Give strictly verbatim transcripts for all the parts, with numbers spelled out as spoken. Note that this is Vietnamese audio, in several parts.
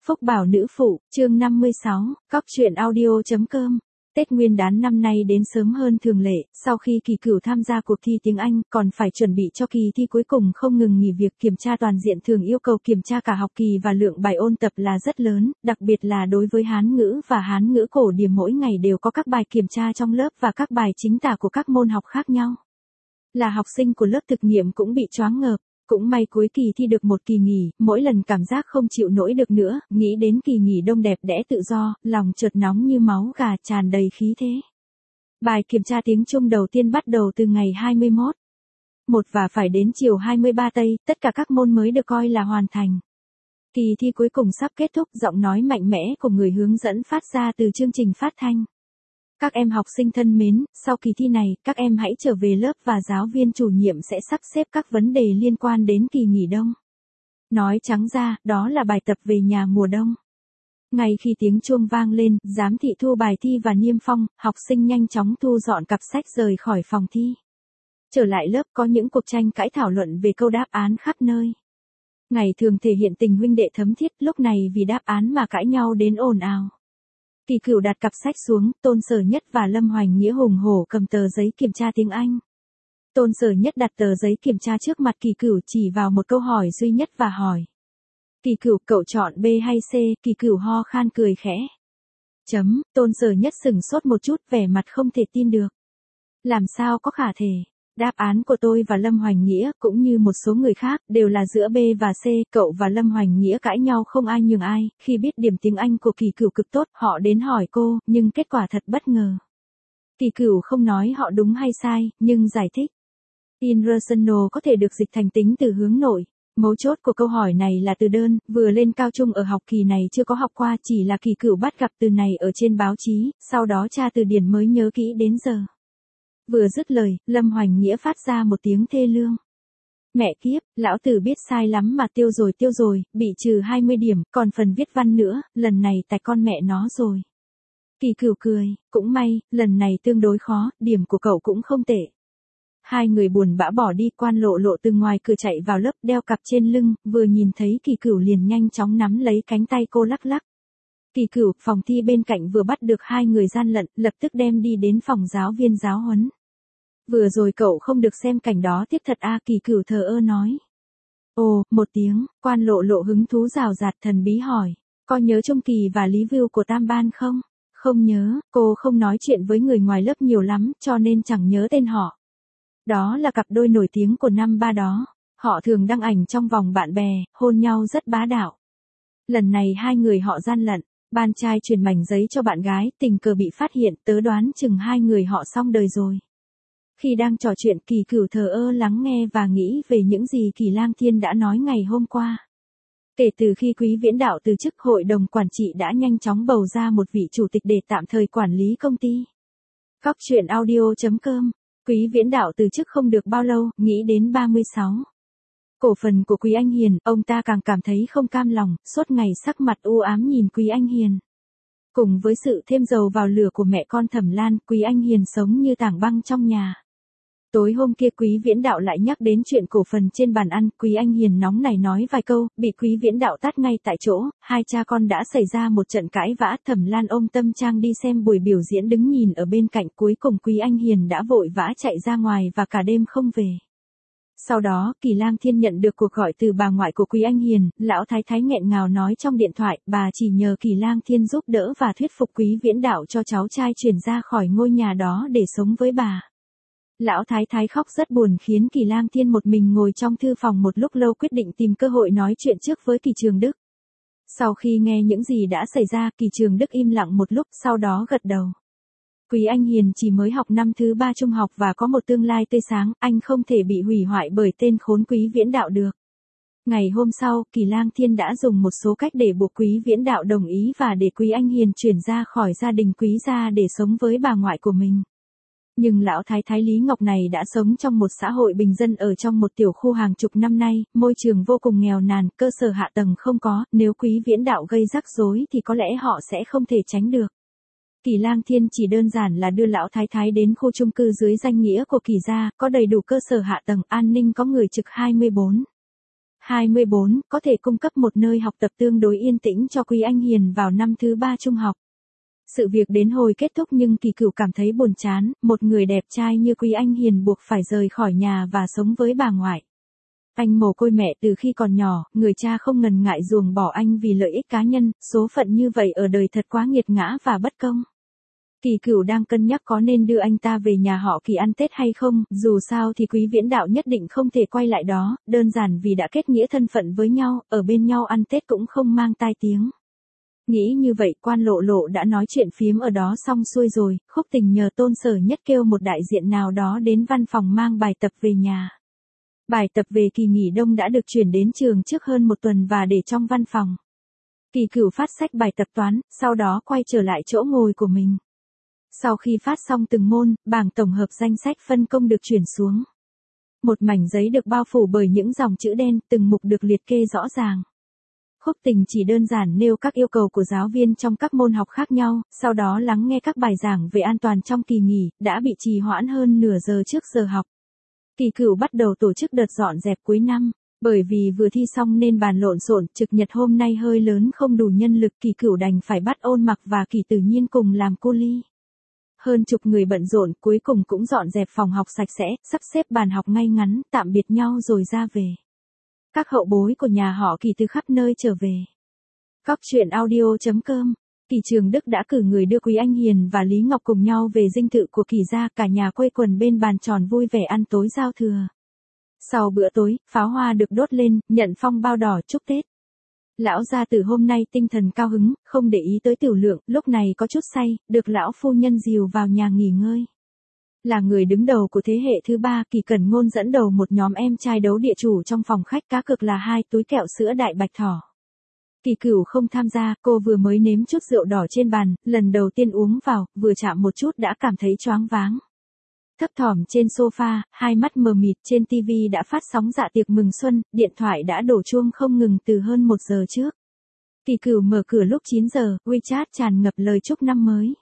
Phúc Bảo Nữ Phụ, chương năm mươi sáu, cóc truyện audio.com. Tết Nguyên đán năm nay đến sớm hơn thường lệ, sau khi Kỳ Cửu tham gia cuộc thi tiếng Anh, còn phải chuẩn bị cho kỳ thi cuối cùng không ngừng nghỉ việc kiểm tra toàn diện, thường yêu cầu kiểm tra cả học kỳ và lượng bài ôn tập là rất lớn, đặc biệt là đối với Hán ngữ và Hán ngữ cổ điển mỗi ngày đều có các bài kiểm tra trong lớp và các bài chính tả của các môn học khác nhau. Là học sinh của lớp thực nghiệm cũng bị choáng ngợp. Cũng may cuối kỳ thi được một kỳ nghỉ, mỗi lần cảm giác không chịu nổi được nữa, nghĩ đến kỳ nghỉ đông đẹp đẽ tự do, lòng chợt nóng như máu gà, tràn đầy khí thế. Bài kiểm tra tiếng Trung đầu tiên bắt đầu từ ngày hai mươi mốt một và phải đến chiều hai mươi ba tây, tất cả các môn mới được coi là hoàn thành. Kỳ thi cuối cùng sắp kết thúc, giọng nói mạnh mẽ của người hướng dẫn phát ra từ chương trình phát thanh. Các em học sinh thân mến, sau kỳ thi này, các em hãy trở về lớp và giáo viên chủ nhiệm sẽ sắp xếp các vấn đề liên quan đến kỳ nghỉ đông. Nói trắng ra, đó là bài tập về nhà mùa đông. Ngay khi tiếng chuông vang lên, giám thị thu bài thi và niêm phong, học sinh nhanh chóng thu dọn cặp sách rời khỏi phòng thi. Trở lại lớp có những cuộc tranh cãi thảo luận về câu đáp án khắp nơi. Ngày thường thể hiện tình huynh đệ thấm thiết, lúc này vì đáp án mà cãi nhau đến ồn ào. Kỳ Cửu đặt cặp sách xuống, Tôn Sở Nhất và Lâm Hoành Nghĩa hùng hổ cầm tờ giấy kiểm tra tiếng Anh. Tôn Sở Nhất đặt tờ giấy kiểm tra trước mặt Kỳ Cửu, chỉ vào một câu hỏi duy nhất và hỏi. Kỳ Cửu, cậu chọn B hay C? Kỳ Cửu ho khan cười khẽ. Chấm, Tôn Sở Nhất sửng sốt một chút, vẻ mặt không thể tin được. Làm sao có khả thể? Đáp án của tôi và Lâm Hoành Nghĩa, cũng như một số người khác, đều là giữa B và C. Cậu và Lâm Hoành Nghĩa cãi nhau không ai nhường ai, khi biết điểm tiếng Anh của Kỳ Cửu cực tốt, họ đến hỏi cô, nhưng kết quả thật bất ngờ. Kỳ Cửu không nói họ đúng hay sai, nhưng giải thích. International có thể được dịch thành tính từ hướng nội. Mấu chốt của câu hỏi này là từ đơn, vừa lên cao trung ở học kỳ này chưa có học qua, chỉ là Kỳ Cửu bắt gặp từ này ở trên báo chí, sau đó tra từ điển mới nhớ kỹ đến giờ. Vừa dứt lời, Lâm Hoành Nghĩa phát ra một tiếng thê lương. Mẹ kiếp, lão tử biết sai lắm mà tiêu rồi tiêu rồi, bị trừ hai mươi điểm, còn phần viết văn nữa, lần này tại con mẹ nó rồi. Kỳ Cửu cười, cũng may, lần này tương đối khó, điểm của cậu cũng không tệ. Hai người buồn bã bỏ đi, Quan Lộ Lộ từ ngoài cửa chạy vào lớp, đeo cặp trên lưng, vừa nhìn thấy Kỳ Cửu liền nhanh chóng nắm lấy cánh tay cô lắc lắc. Kỳ Cửu, phòng thi bên cạnh vừa bắt được hai người gian lận, lập tức đem đi đến phòng giáo viên giáo huấn. Vừa rồi cậu không được xem cảnh đó tiếc thật a, Kỳ Cửu thờ ơ nói. Ồ, một tiếng, Quan Lộ Lộ hứng thú rào rạt thần bí hỏi. Có nhớ Trung Kỳ và Lý Vưu của Tam Ban không? Không nhớ, cô không nói chuyện với người ngoài lớp nhiều lắm, cho nên chẳng nhớ tên họ. Đó là cặp đôi nổi tiếng của năm ba đó. Họ thường đăng ảnh trong vòng bạn bè, hôn nhau rất bá đạo. Lần này hai người họ gian lận. Ban trai truyền mảnh giấy cho bạn gái, tình cờ bị phát hiện, tớ đoán chừng hai người họ xong đời rồi. Khi đang trò chuyện, Kỳ Cửu thờ ơ lắng nghe và nghĩ về những gì Kỳ Lang Thiên đã nói ngày hôm qua. Kể từ khi Quý Viễn Đạo từ chức, hội đồng quản trị đã nhanh chóng bầu ra một vị chủ tịch để tạm thời quản lý công ty. Cóc truyện audio.com. Quý Viễn Đạo từ chức không được bao lâu, nghĩ đến ba mươi sáu. Cổ phần của Quý Anh Hiền, ông ta càng cảm thấy không cam lòng, suốt ngày sắc mặt u ám nhìn Quý Anh Hiền. Cùng với sự thêm dầu vào lửa của mẹ con Thẩm Lan, Quý Anh Hiền sống như tảng băng trong nhà. Tối hôm kia Quý Viễn Đạo lại nhắc đến chuyện cổ phần trên bàn ăn, Quý Anh Hiền nóng nảy nói vài câu, bị Quý Viễn Đạo tát ngay tại chỗ, hai cha con đã xảy ra một trận cãi vã. Thẩm Lan ôm Tâm Trang đi xem buổi biểu diễn, đứng nhìn ở bên cạnh, cuối cùng Quý Anh Hiền đã vội vã chạy ra ngoài và cả đêm không về. Sau đó, Kỳ Lang Thiên nhận được cuộc gọi từ bà ngoại của Quý Anh Hiền, lão thái thái nghẹn ngào nói trong điện thoại, bà chỉ nhờ Kỳ Lang Thiên giúp đỡ và thuyết phục Quý Viễn Đạo cho cháu trai chuyển ra khỏi ngôi nhà đó để sống với bà. Lão thái thái khóc rất buồn, khiến Kỳ Lang Thiên một mình ngồi trong thư phòng một lúc lâu, quyết định tìm cơ hội nói chuyện trước với Kỳ Trường Đức. Sau khi nghe những gì đã xảy ra, Kỳ Trường Đức im lặng một lúc, sau đó gật đầu. Quý Anh Hiền chỉ mới học năm thứ ba trung học và có một tương lai tươi sáng, anh không thể bị hủy hoại bởi tên khốn Quý Viễn Đạo được. Ngày hôm sau, Kỳ Lang Thiên đã dùng một số cách để buộc Quý Viễn Đạo đồng ý và để Quý Anh Hiền chuyển ra khỏi gia đình Quý gia để sống với bà ngoại của mình. Nhưng lão thái thái Lý Ngọc này đã sống trong một xã hội bình dân ở trong một tiểu khu hàng chục năm nay, môi trường vô cùng nghèo nàn, cơ sở hạ tầng không có, nếu Quý Viễn Đạo gây rắc rối thì có lẽ họ sẽ không thể tránh được. Kỳ Lang Thiên chỉ đơn giản là đưa lão thái thái đến khu chung cư dưới danh nghĩa của Kỳ gia, có đầy đủ cơ sở hạ tầng, an ninh có người trực hai mươi bốn hai mươi bốn, có thể cung cấp một nơi học tập tương đối yên tĩnh cho Quý Anh Hiền vào năm thứ ba trung học. Sự việc đến hồi kết thúc nhưng Kỳ Cửu cảm thấy buồn chán, một người đẹp trai như Quý Anh Hiền buộc phải rời khỏi nhà và sống với bà ngoại. Anh mồ côi mẹ từ khi còn nhỏ, người cha không ngần ngại ruồng bỏ anh vì lợi ích cá nhân, số phận như vậy ở đời thật quá nghiệt ngã và bất công. Kỳ Cửu đang cân nhắc có nên đưa anh ta về nhà họ Kỳ ăn Tết hay không, dù sao thì Quý Viễn Đạo nhất định không thể quay lại đó, đơn giản vì đã kết nghĩa thân phận với nhau, ở bên nhau ăn Tết cũng không mang tai tiếng. Nghĩ như vậy, Quan Lộ Lộ đã nói chuyện phiếm ở đó xong xuôi rồi, Khúc Tình nhờ Tôn Sở Nhất kêu một đại diện nào đó đến văn phòng mang bài tập về nhà. Bài tập về kỳ nghỉ đông đã được chuyển đến trường trước hơn một tuần và để trong văn phòng. Kỳ Cửu phát sách bài tập toán, sau đó quay trở lại chỗ ngồi của mình. Sau khi phát xong từng môn, bảng tổng hợp danh sách phân công được chuyển xuống. Một mảnh giấy được bao phủ bởi những dòng chữ đen, từng mục được liệt kê rõ ràng. Khúc Tình chỉ đơn giản nêu các yêu cầu của giáo viên trong các môn học khác nhau, sau đó lắng nghe các bài giảng về an toàn trong kỳ nghỉ, đã bị trì hoãn hơn nửa giờ trước giờ học. Kỳ Cửu bắt đầu tổ chức đợt dọn dẹp cuối năm, bởi vì vừa thi xong nên bàn lộn xộn, trực nhật hôm nay hơi lớn không đủ nhân lực, Kỳ Cửu đành phải bắt Ôn Mặc và Kỳ Tự Nhiên cùng làm cu li. Hơn chục người bận rộn, cuối cùng cũng dọn dẹp phòng học sạch sẽ, sắp xếp bàn học ngay ngắn, tạm biệt nhau rồi ra về. Các hậu bối của nhà họ Kỳ từ khắp nơi trở về. Cóc truyện audio chấm com. Kỳ Trường Đức đã cử người đưa Quý Anh Hiền và Lý Ngọc cùng nhau về dinh thự của Kỳ gia, cả nhà quây quần bên bàn tròn vui vẻ ăn tối giao thừa. Sau bữa tối, pháo hoa được đốt lên, nhận phong bao đỏ chúc Tết. Lão gia tử hôm nay tinh thần cao hứng, không để ý tới tiểu lượng, lúc này có chút say, được lão phu nhân dìu vào nhà nghỉ ngơi. Là người đứng đầu của thế hệ thứ ba, Kỳ Cẩn Ngôn dẫn đầu một nhóm em trai đấu địa chủ trong phòng khách, cá cược là hai túi kẹo sữa đại bạch thỏ. Kỳ Cửu không tham gia, cô vừa mới nếm chút rượu đỏ trên bàn, lần đầu tiên uống vào, vừa chạm một chút đã cảm thấy choáng váng. Thấp thỏm trên sofa, hai mắt mờ mịt, trên tivi đã phát sóng dạ tiệc mừng xuân, điện thoại đã đổ chuông không ngừng từ hơn một giờ trước. Kỳ Cửu mở cửa lúc chín giờ, WeChat tràn ngập lời chúc năm mới.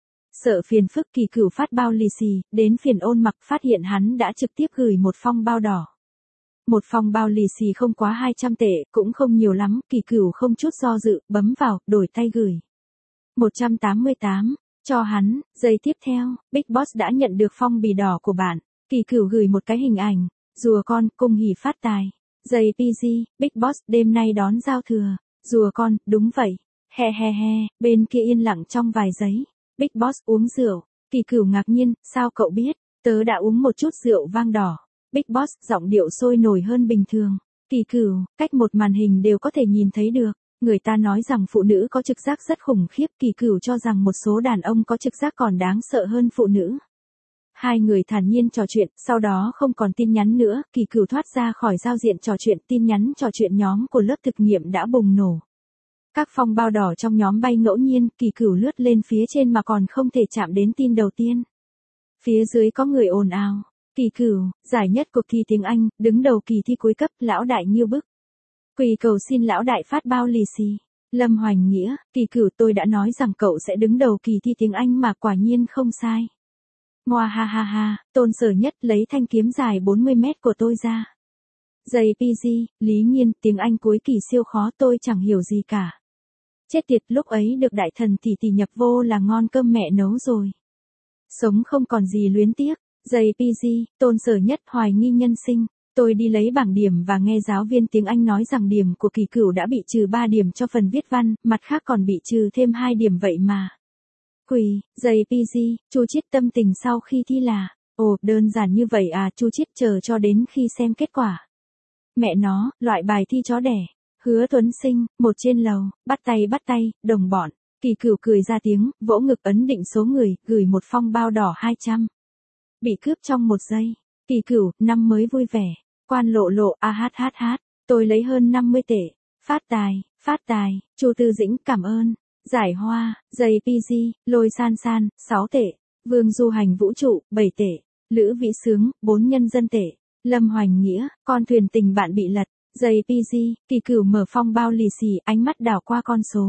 Sợ phiền phức, Kỳ Cửu phát bao lì xì, đến phiền Ôn Mặc phát hiện hắn đã trực tiếp gửi một phong bao đỏ. Một phong bao lì xì không quá hai trăm tệ, cũng không nhiều lắm, Kỳ Cửu không chút do dự, bấm vào, đổi tay gửi. một trăm tám mươi tám, cho hắn, giây tiếp theo, Big Boss đã nhận được phong bì đỏ của bạn. Kỳ Cửu gửi một cái hình ảnh, rùa con, cung hỉ phát tài. Giây pê giê, Big Boss, đêm nay đón giao thừa. Rùa con, đúng vậy. He he he, bên kia yên lặng trong vài giây. Big Boss uống rượu. Kỳ Cửu ngạc nhiên, sao cậu biết? Tớ đã uống một chút rượu vang đỏ. Big Boss, giọng điệu sôi nổi hơn bình thường. Kỳ Cửu, cách một màn hình đều có thể nhìn thấy được. Người ta nói rằng phụ nữ có trực giác rất khủng khiếp, Kỳ Cửu cho rằng một số đàn ông có trực giác còn đáng sợ hơn phụ nữ. Hai người thản nhiên trò chuyện, sau đó không còn tin nhắn nữa, Kỳ Cửu thoát ra khỏi giao diện trò chuyện, tin nhắn trò chuyện nhóm của lớp thực nghiệm đã bùng nổ. Các phong bao đỏ trong nhóm bay ngẫu nhiên, Kỳ Cửu lướt lên phía trên mà còn không thể chạm đến tin đầu tiên. Phía dưới có người ồn ào. Kỳ Cửu, giải nhất cuộc thi tiếng Anh, đứng đầu kỳ thi cuối cấp, lão đại nhiêu bức. Quỳ cầu xin lão đại phát bao lì xì. Lâm Hoành Nghĩa, Kỳ Cửu, tôi đã nói rằng cậu sẽ đứng đầu kỳ thi tiếng Anh mà quả nhiên không sai. Ngoa ha ha ha, Tôn Sở Nhất lấy thanh kiếm dài bốn mươi mét của tôi ra. Giây pê giê, Lý Nhiên, tiếng Anh cuối kỳ siêu khó, tôi chẳng hiểu gì cả. Chết tiệt, lúc ấy được đại thần tỷ tỷ nhập vô là ngon cơm mẹ nấu rồi. Sống không còn gì luyến tiếc. Giây pê giê, Tôn Sở Nhất hoài nghi nhân sinh. Tôi đi lấy bảng điểm và nghe giáo viên tiếng Anh nói rằng điểm của Kỳ Cửu đã bị trừ ba điểm cho phần viết văn, mặt khác còn bị trừ thêm hai điểm vậy mà. Quỳ, giây pê giê, Chu Chiết tâm tình sau khi thi là, ồ, đơn giản như vậy à, Chu Chiết chờ cho đến khi xem kết quả. Mẹ nó, loại bài thi chó đẻ. Hứa Tuấn Sinh, một trên lầu, bắt tay bắt tay, đồng bọn. Kỳ Cửu cười ra tiếng, vỗ ngực ấn định số người, gửi một phong bao đỏ hai trăm. Bị cướp trong một giây. Kỳ Cửu, năm mới vui vẻ. Quan Lộ Lộ, a hát hát hát, tôi lấy hơn năm mươi tệ. Phát tài, phát tài, Chu Tư Dĩnh, cảm ơn. Giải hoa, giây pê giê, Lôi San San, sáu tệ. Vương Du Hành Vũ Trụ, bảy tệ. Lữ Vĩ Sướng, bốn nhân dân tệ. Lâm Hoành Nghĩa, con thuyền tình bạn bị lật. Giây pê giê, Kỳ Cửu mở phong bao lì xì, ánh mắt đảo qua con số.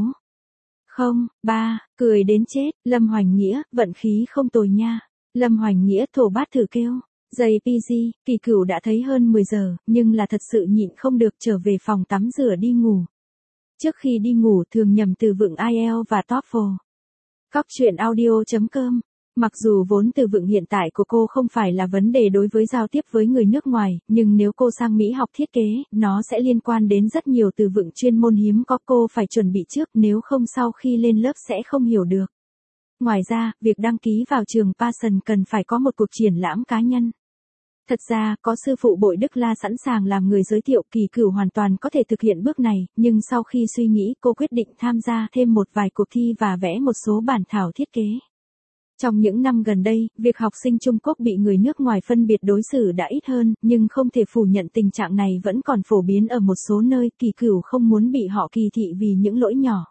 Không, ba, cười đến chết. Lâm Hoành Nghĩa, vận khí không tồi nha. Lâm Hoành Nghĩa thổ bát thử kêu. giây pê giê, Kỳ Cửu đã thấy hơn mười giờ, nhưng là thật sự nhịn không được trở về phòng tắm rửa đi ngủ. Trước khi đi ngủ thường nhầm từ vựng ai eo và TOEFL. Cóc truyện audio chấm com. Mặc dù vốn từ vựng hiện tại của cô không phải là vấn đề đối với giao tiếp với người nước ngoài, nhưng nếu cô sang Mỹ học thiết kế, nó sẽ liên quan đến rất nhiều từ vựng chuyên môn hiếm có cô phải chuẩn bị trước, nếu không sau khi lên lớp sẽ không hiểu được. Ngoài ra, việc đăng ký vào trường Pearson cần phải có một cuộc triển lãm cá nhân. Thật ra, có sư phụ Bội Đức La sẵn sàng làm người giới thiệu, Kỳ Cửu hoàn toàn có thể thực hiện bước này, nhưng sau khi suy nghĩ cô quyết định tham gia thêm một vài cuộc thi và vẽ một số bản thảo thiết kế. Trong những năm gần đây, việc học sinh Trung Quốc bị người nước ngoài phân biệt đối xử đã ít hơn, nhưng không thể phủ nhận tình trạng này vẫn còn phổ biến ở một số nơi, Kỳ Cửu không muốn bị họ kỳ thị vì những lỗi nhỏ.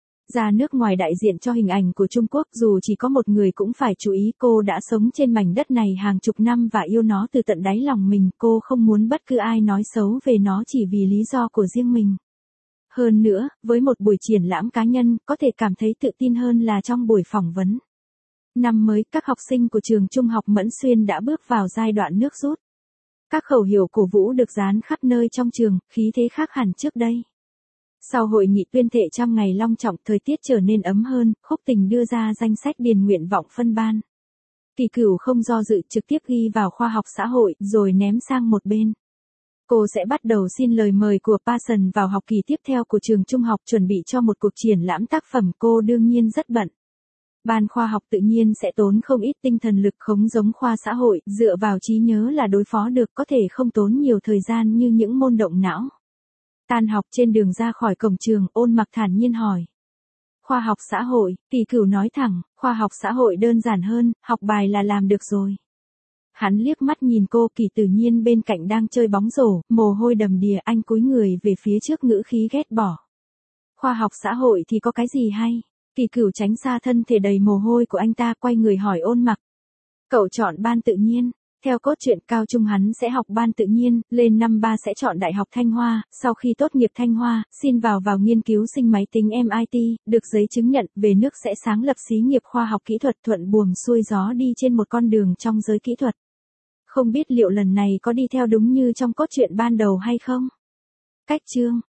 Ra nước ngoài đại diện cho hình ảnh của Trung Quốc, dù chỉ có một người cũng phải chú ý, cô đã sống trên mảnh đất này hàng chục năm và yêu nó từ tận đáy lòng mình, cô không muốn bất cứ ai nói xấu về nó chỉ vì lý do của riêng mình. Hơn nữa, với một buổi triển lãm cá nhân, có thể cảm thấy tự tin hơn là trong buổi phỏng vấn. Năm mới, các học sinh của trường Trung học Mẫn Xuyên đã bước vào giai đoạn nước rút. Các khẩu hiệu cổ vũ được dán khắp nơi trong trường, khí thế khác hẳn trước đây. Sau hội nghị tuyên thệ trăm ngày long trọng, thời tiết trở nên ấm hơn, Khúc Tình đưa ra danh sách điền nguyện vọng phân ban. Kỳ Cửu không do dự, trực tiếp ghi vào khoa học xã hội, rồi ném sang một bên. Cô sẽ bắt đầu xin lời mời của Pearson vào học kỳ tiếp theo của trường trung học, chuẩn bị cho một cuộc triển lãm tác phẩm, cô đương nhiên rất bận. Ban khoa học tự nhiên sẽ tốn không ít tinh thần lực, không giống khoa xã hội, dựa vào trí nhớ là đối phó được, có thể không tốn nhiều thời gian như những môn động não. Tan học trên đường ra khỏi cổng trường, Ôn Mặc thản nhiên hỏi. Khoa học xã hội, Kỳ Cửu nói thẳng, khoa học xã hội đơn giản hơn, học bài là làm được rồi. Hắn liếc mắt nhìn cô, Kỳ Tự Nhiên bên cạnh đang chơi bóng rổ, mồ hôi đầm đìa, anh cúi người về phía trước ngữ khí ghét bỏ. Khoa học xã hội thì có cái gì hay? Kỳ Cửu tránh xa thân thể đầy mồ hôi của anh ta, quay người hỏi Ôn Mặc. Cậu chọn ban tự nhiên. Theo cốt truyện, cao trung hắn sẽ học ban tự nhiên, lên năm ba sẽ chọn Đại học Thanh Hoa, sau khi tốt nghiệp Thanh Hoa, xin vào vào nghiên cứu sinh máy tính em i tê, được giấy chứng nhận, về nước sẽ sáng lập xí nghiệp khoa học kỹ thuật, thuận buồm xuôi gió đi trên một con đường trong giới kỹ thuật. Không biết liệu lần này có đi theo đúng như trong cốt truyện ban đầu hay không? Cách chương